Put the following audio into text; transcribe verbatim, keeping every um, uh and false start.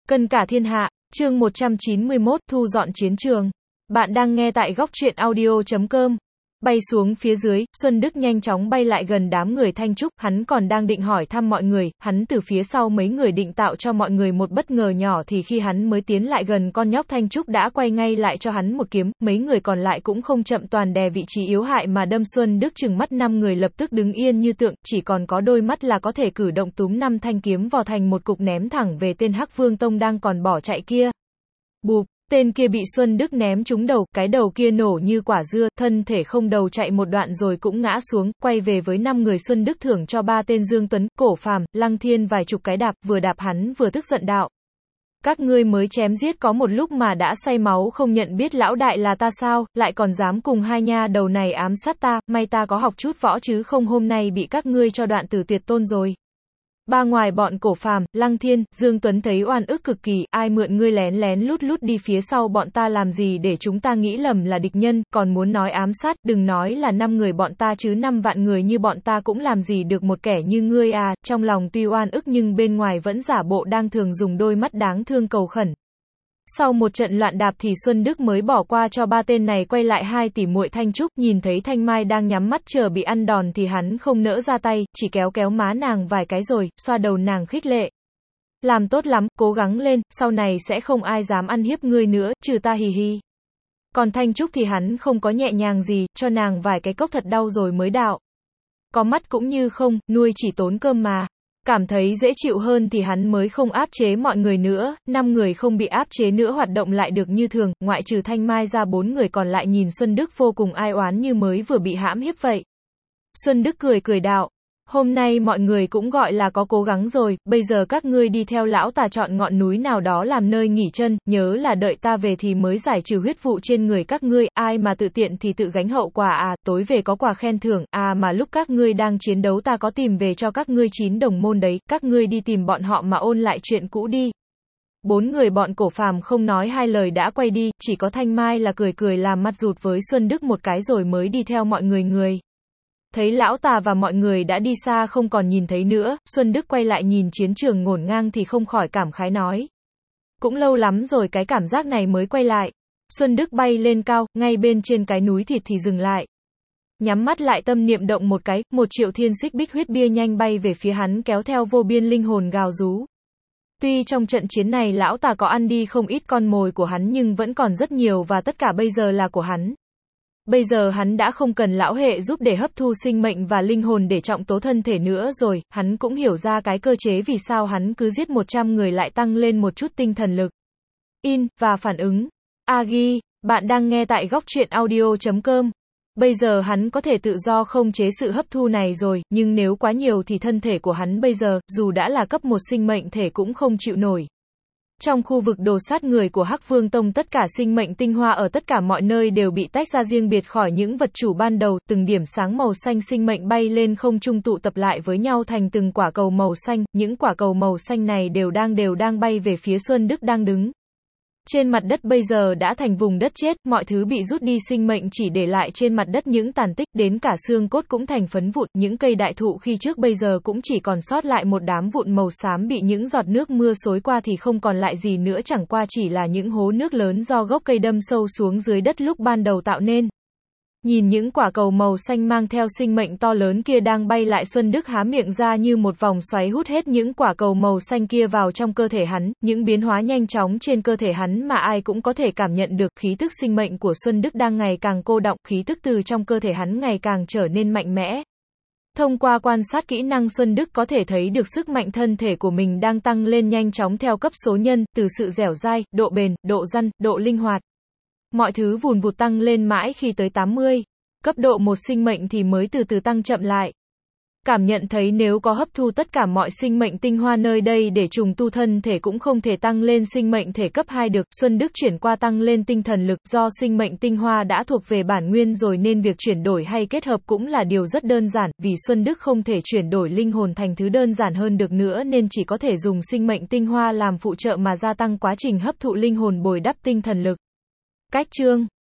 Cân cả thiên hạ, chương một trăm chín mươi mốt, thu dọn chiến trường. Bạn đang nghe tại góc truyện audio chấm com. Bay xuống phía dưới, Xuân Đức nhanh chóng bay lại gần đám người Thanh Trúc, hắn còn đang định hỏi thăm mọi người, hắn từ phía sau mấy người định tạo cho mọi người một bất ngờ nhỏ thì khi hắn mới tiến lại gần con nhóc Thanh Trúc đã quay ngay lại cho hắn một kiếm, mấy người còn lại cũng không chậm toàn đè vị trí yếu hại mà đâm. Xuân Đức chừng mắt năm người lập tức đứng yên như tượng, chỉ còn có đôi mắt là có thể cử động túm năm thanh kiếm vò thành một cục ném thẳng về tên Hắc Vương Tông đang còn bỏ chạy kia. Bụp! Tên kia bị Xuân Đức ném trúng đầu, cái đầu kia nổ như quả dưa, thân thể không đầu chạy một đoạn rồi cũng ngã xuống, quay về với năm người. Xuân Đức thưởng cho ba tên Dương Tuấn, Cổ Phàm, Lăng Thiên vài chục cái đạp, vừa đạp hắn vừa tức giận đạo. Các ngươi mới chém giết có một lúc mà đã say máu không nhận biết lão đại là ta sao, lại còn dám cùng hai nha đầu này ám sát ta, may ta có học chút võ chứ không hôm nay bị các ngươi cho đoạn tử tuyệt tôn rồi. Ba ngoài bọn Cổ Phàm, Lăng Thiên, Dương Tuấn thấy oan ức cực kỳ, ai mượn ngươi lén lén lút lút đi phía sau bọn ta làm gì để chúng ta nghĩ lầm là địch nhân, còn muốn nói ám sát, đừng nói là năm người bọn ta chứ năm vạn người như bọn ta cũng làm gì được một kẻ như ngươi à, trong lòng tuy oan ức nhưng bên ngoài vẫn giả bộ đang thường dùng đôi mắt đáng thương cầu khẩn. Sau một trận loạn đạp thì Xuân Đức mới bỏ qua cho ba tên này, quay lại hai tỷ muội Thanh Trúc, nhìn thấy Thanh Mai đang nhắm mắt chờ bị ăn đòn thì hắn không nỡ ra tay, chỉ kéo kéo má nàng vài cái rồi, xoa đầu nàng khích lệ. Làm tốt lắm, cố gắng lên, sau này sẽ không ai dám ăn hiếp ngươi nữa, trừ ta hì hì. Còn Thanh Trúc thì hắn không có nhẹ nhàng gì, cho nàng vài cái cốc thật đau rồi mới đạo. Có mắt cũng như không, nuôi chỉ tốn cơm mà. Cảm thấy dễ chịu hơn thì hắn mới không áp chế mọi người nữa, năm người không bị áp chế nữa hoạt động lại được như thường, ngoại trừ Thanh Mai ra bốn người còn lại nhìn Xuân Đức vô cùng ai oán như mới vừa bị hãm hiếp vậy. Xuân Đức cười cười đạo, hôm nay mọi người cũng gọi là có cố gắng rồi, bây giờ các ngươi đi theo lão tà chọn ngọn núi nào đó làm nơi nghỉ chân, nhớ là đợi ta về thì mới giải trừ huyết vụ trên người các ngươi, ai mà tự tiện thì tự gánh hậu quả à, tối về có quà khen thưởng, à mà lúc các ngươi đang chiến đấu ta có tìm về cho các ngươi chín đồng môn đấy, các ngươi đi tìm bọn họ mà ôn lại chuyện cũ đi. Bốn người bọn Cổ Phàm không nói hai lời đã quay đi, chỉ có Thanh Mai là cười cười làm mặt rụt với Xuân Đức một cái rồi mới đi theo mọi người người. Thấy lão tà và mọi người đã đi xa không còn nhìn thấy nữa, Xuân Đức quay lại nhìn chiến trường ngổn ngang thì không khỏi cảm khái nói. Cũng lâu lắm rồi cái cảm giác này mới quay lại. Xuân Đức bay lên cao, ngay bên trên cái núi thịt thì dừng lại. Nhắm mắt lại tâm niệm động một cái, một triệu thiên xích bích huyết bia nhanh bay về phía hắn kéo theo vô biên linh hồn gào rú. Tuy trong trận chiến này lão tà có ăn đi không ít con mồi của hắn nhưng vẫn còn rất nhiều và tất cả bây giờ là của hắn. Bây giờ hắn đã không cần lão hệ giúp để hấp thu sinh mệnh và linh hồn để trọng tố thân thể nữa rồi, hắn cũng hiểu ra cái cơ chế vì sao hắn cứ giết một trăm người lại tăng lên một chút tinh thần lực. In, và phản ứng. Agi, bạn đang nghe tại góc truyện audio chấm com. Bây giờ hắn có thể tự do không chế sự hấp thu này rồi, nhưng nếu quá nhiều thì thân thể của hắn bây giờ, dù đã là cấp một sinh mệnh thể cũng không chịu nổi. Trong khu vực đồ sát người của Hắc Vương Tông tất cả sinh mệnh tinh hoa ở tất cả mọi nơi đều bị tách ra riêng biệt khỏi những vật chủ ban đầu, từng điểm sáng màu xanh sinh mệnh bay lên không trung tụ tập lại với nhau thành từng quả cầu màu xanh, những quả cầu màu xanh này đều đang đều đang bay về phía Xuân Đức đang đứng. Trên mặt đất bây giờ đã thành vùng đất chết, mọi thứ bị rút đi sinh mệnh chỉ để lại trên mặt đất những tàn tích, đến cả xương cốt cũng thành phấn vụn, những cây đại thụ khi trước bây giờ cũng chỉ còn sót lại một đám vụn màu xám bị những giọt nước mưa xối qua thì không còn lại gì nữa, chẳng qua chỉ là những hố nước lớn do gốc cây đâm sâu xuống dưới đất lúc ban đầu tạo nên. Nhìn những quả cầu màu xanh mang theo sinh mệnh to lớn kia đang bay lại, Xuân Đức há miệng ra như một vòng xoáy hút hết những quả cầu màu xanh kia vào trong cơ thể hắn, những biến hóa nhanh chóng trên cơ thể hắn mà ai cũng có thể cảm nhận được, khí tức sinh mệnh của Xuân Đức đang ngày càng cô đọng, khí tức từ trong cơ thể hắn ngày càng trở nên mạnh mẽ. Thông qua quan sát kỹ năng Xuân Đức có thể thấy được sức mạnh thân thể của mình đang tăng lên nhanh chóng theo cấp số nhân, từ sự dẻo dai, độ bền, độ răn, độ linh hoạt. Mọi thứ vùn vụt tăng lên mãi khi tới tám mươi. Cấp độ một sinh mệnh thì mới từ từ tăng chậm lại. Cảm nhận thấy nếu có hấp thu tất cả mọi sinh mệnh tinh hoa nơi đây để trùng tu thân thể cũng không thể tăng lên sinh mệnh thể cấp hai được, Xuân Đức chuyển qua tăng lên tinh thần lực, do sinh mệnh tinh hoa đã thuộc về bản nguyên rồi nên việc chuyển đổi hay kết hợp cũng là điều rất đơn giản, vì Xuân Đức không thể chuyển đổi linh hồn thành thứ đơn giản hơn được nữa nên chỉ có thể dùng sinh mệnh tinh hoa làm phụ trợ mà gia tăng quá trình hấp thụ linh hồn bồi đắp tinh thần lực. Cách chương